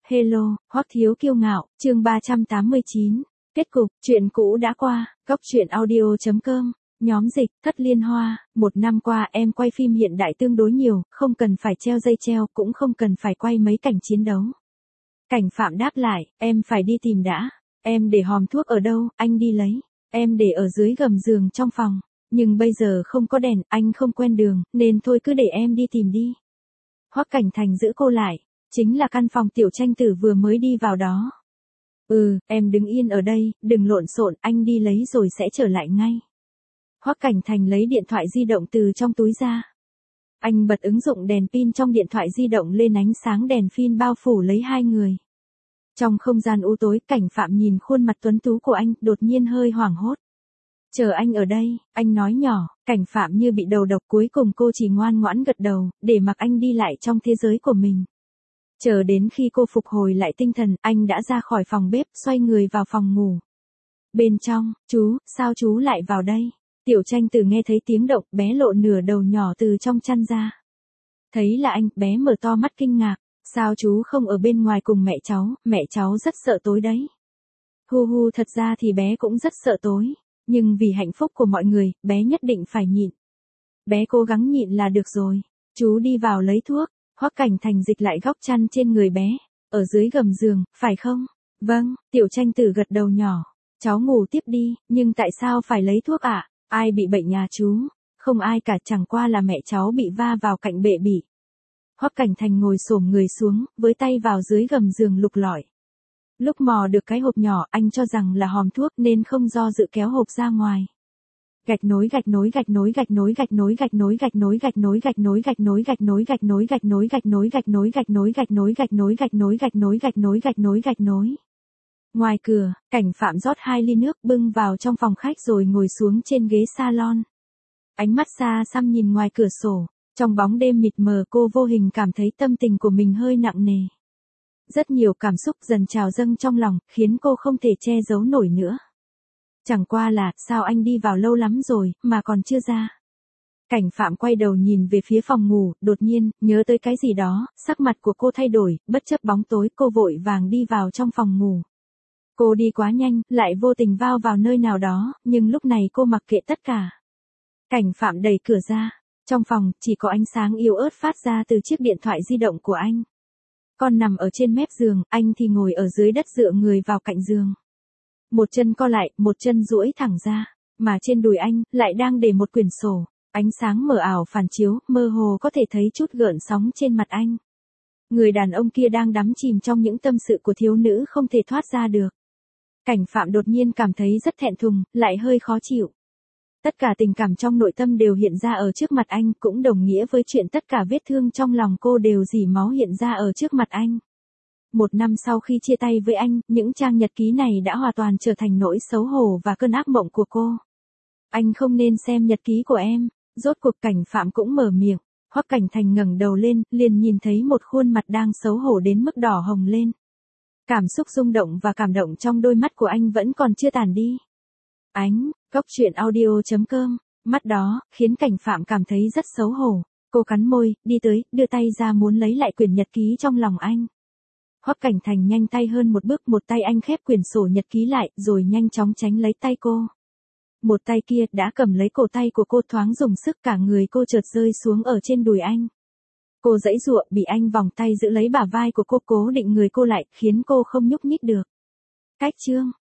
Hello, Hoắc Thiếu Kiêu Ngạo, chương 389. Kết cục, chuyện cũ đã qua, Góc truyện audio.com, nhóm dịch, Thất Liên Hoa. Một năm qua em quay phim hiện đại tương đối nhiều, không cần phải treo dây treo, cũng không cần phải quay mấy cảnh chiến đấu. Cảnh Phạm đáp lại, em phải đi tìm đã. Em để hòm thuốc ở đâu, anh đi lấy. Em để ở dưới gầm giường trong phòng. Nhưng bây giờ không có đèn, anh không quen đường, nên thôi cứ để em đi tìm đi. Hoắc Cảnh Thành giữ cô lại. Chính là căn phòng Tiểu Tranh Tử vừa mới đi vào đó. Em đứng yên ở đây, đừng lộn xộn, anh đi lấy rồi sẽ trở lại ngay. Hoắc Cảnh Thành lấy điện thoại di động từ trong túi ra. Anh bật ứng dụng đèn pin trong điện thoại di động lên, ánh sáng đèn pin bao phủ lấy hai người. Trong không gian u tối, Cảnh Phạm nhìn khuôn mặt tuấn tú của anh, đột nhiên hơi hoảng hốt. Chờ anh ở đây, anh nói nhỏ. Cảnh Phạm như bị đầu độc, cuối cùng cô chỉ ngoan ngoãn gật đầu, để mặc anh đi lại trong thế giới của mình. Chờ đến khi cô phục hồi lại tinh thần, anh đã ra khỏi phòng bếp, xoay người vào phòng ngủ. Bên trong, chú, sao chú lại vào đây? Tiểu Tranh Tử nghe thấy tiếng động, bé lộ nửa đầu nhỏ từ trong chăn ra. Thấy là anh, bé mở to mắt kinh ngạc. Sao chú không ở bên ngoài cùng mẹ cháu rất sợ tối đấy. Hu, thật ra thì bé cũng rất sợ tối. Nhưng vì hạnh phúc của mọi người, bé nhất định phải nhịn. Bé cố gắng nhịn là được rồi. Chú đi vào lấy thuốc. Hoắc Cảnh Thành dịch lại góc chăn trên người bé. Ở dưới gầm giường, phải không? Vâng, Tiểu Tranh Tử gật đầu nhỏ. Cháu ngủ tiếp đi, nhưng tại sao phải lấy thuốc ạ? Ai bị bệnh nhà chú? Không ai cả, chẳng qua là mẹ cháu bị va vào cạnh bệ bỉ. Hoắc Cảnh Thành ngồi xổm người xuống, với tay vào dưới gầm giường lục lọi. Lúc mò được cái hộp nhỏ, anh cho rằng là hòm thuốc nên không do dự kéo hộp ra ngoài. Gạch nối. Ngoài cửa, Cảnh Phạm rót 2 ly nước bưng vào trong phòng khách rồi ngồi xuống trên ghế salon. Ánh mắt xa xăm nhìn ngoài cửa sổ, trong bóng đêm mịt mờ cô vô hình cảm thấy tâm tình của mình hơi nặng nề. Rất nhiều cảm xúc dần trào dâng trong lòng, khiến cô không thể che giấu nổi nữa. Chẳng qua là, sao anh đi vào lâu lắm rồi, mà còn chưa ra? Cảnh Phạm quay đầu nhìn về phía phòng ngủ, đột nhiên, nhớ tới cái gì đó, sắc mặt của cô thay đổi, bất chấp bóng tối, cô vội vàng đi vào trong phòng ngủ. Cô đi quá nhanh, lại vô tình vào nơi nào đó, nhưng lúc này cô mặc kệ tất cả. Cảnh Phạm đẩy cửa ra. Trong phòng, chỉ có ánh sáng yếu ớt phát ra từ chiếc điện thoại di động của anh. Con nằm ở trên mép giường, anh thì ngồi ở dưới đất dựa người vào cạnh giường. Một chân co lại, một chân duỗi thẳng ra, mà trên đùi anh, lại đang để một quyển sổ. Ánh sáng mờ ảo phản chiếu, mơ hồ có thể thấy chút gợn sóng trên mặt anh. Người đàn ông kia đang đắm chìm trong những tâm sự của thiếu nữ không thể thoát ra được. Cảnh Phạm đột nhiên cảm thấy rất thẹn thùng, lại hơi khó chịu. Tất cả tình cảm trong nội tâm đều hiện ra ở trước mặt anh, cũng đồng nghĩa với chuyện tất cả vết thương trong lòng cô đều rỉ máu hiện ra ở trước mặt anh. 1 năm sau khi chia tay với anh, những trang nhật ký này đã hoàn toàn trở thành nỗi xấu hổ và cơn ác mộng của cô. Anh không nên xem nhật ký của em. Rốt cuộc Cảnh Phạm cũng mở miệng. Hoắc Cảnh Thành ngẩng đầu lên, liền nhìn thấy một khuôn mặt đang xấu hổ đến mức đỏ hồng lên. Cảm xúc rung động và cảm động trong đôi mắt của anh vẫn còn chưa tàn đi. Góc truyện audio.com, mắt đó, khiến Cảnh Phạm cảm thấy rất xấu hổ. Cô cắn môi, đi tới, đưa tay ra muốn lấy lại quyển nhật ký trong lòng anh. Hoắc Cảnh Thành nhanh tay hơn một bước, một tay anh khép quyển sổ nhật ký lại, rồi nhanh chóng tránh lấy tay cô. Một tay kia đã cầm lấy cổ tay của cô, thoáng dùng sức, cả người cô chợt rơi xuống ở trên đùi anh. Cô giãy giụa, bị anh vòng tay giữ lấy bả vai của cô, cố định người cô lại, khiến cô không nhúc nhích được. Cách chương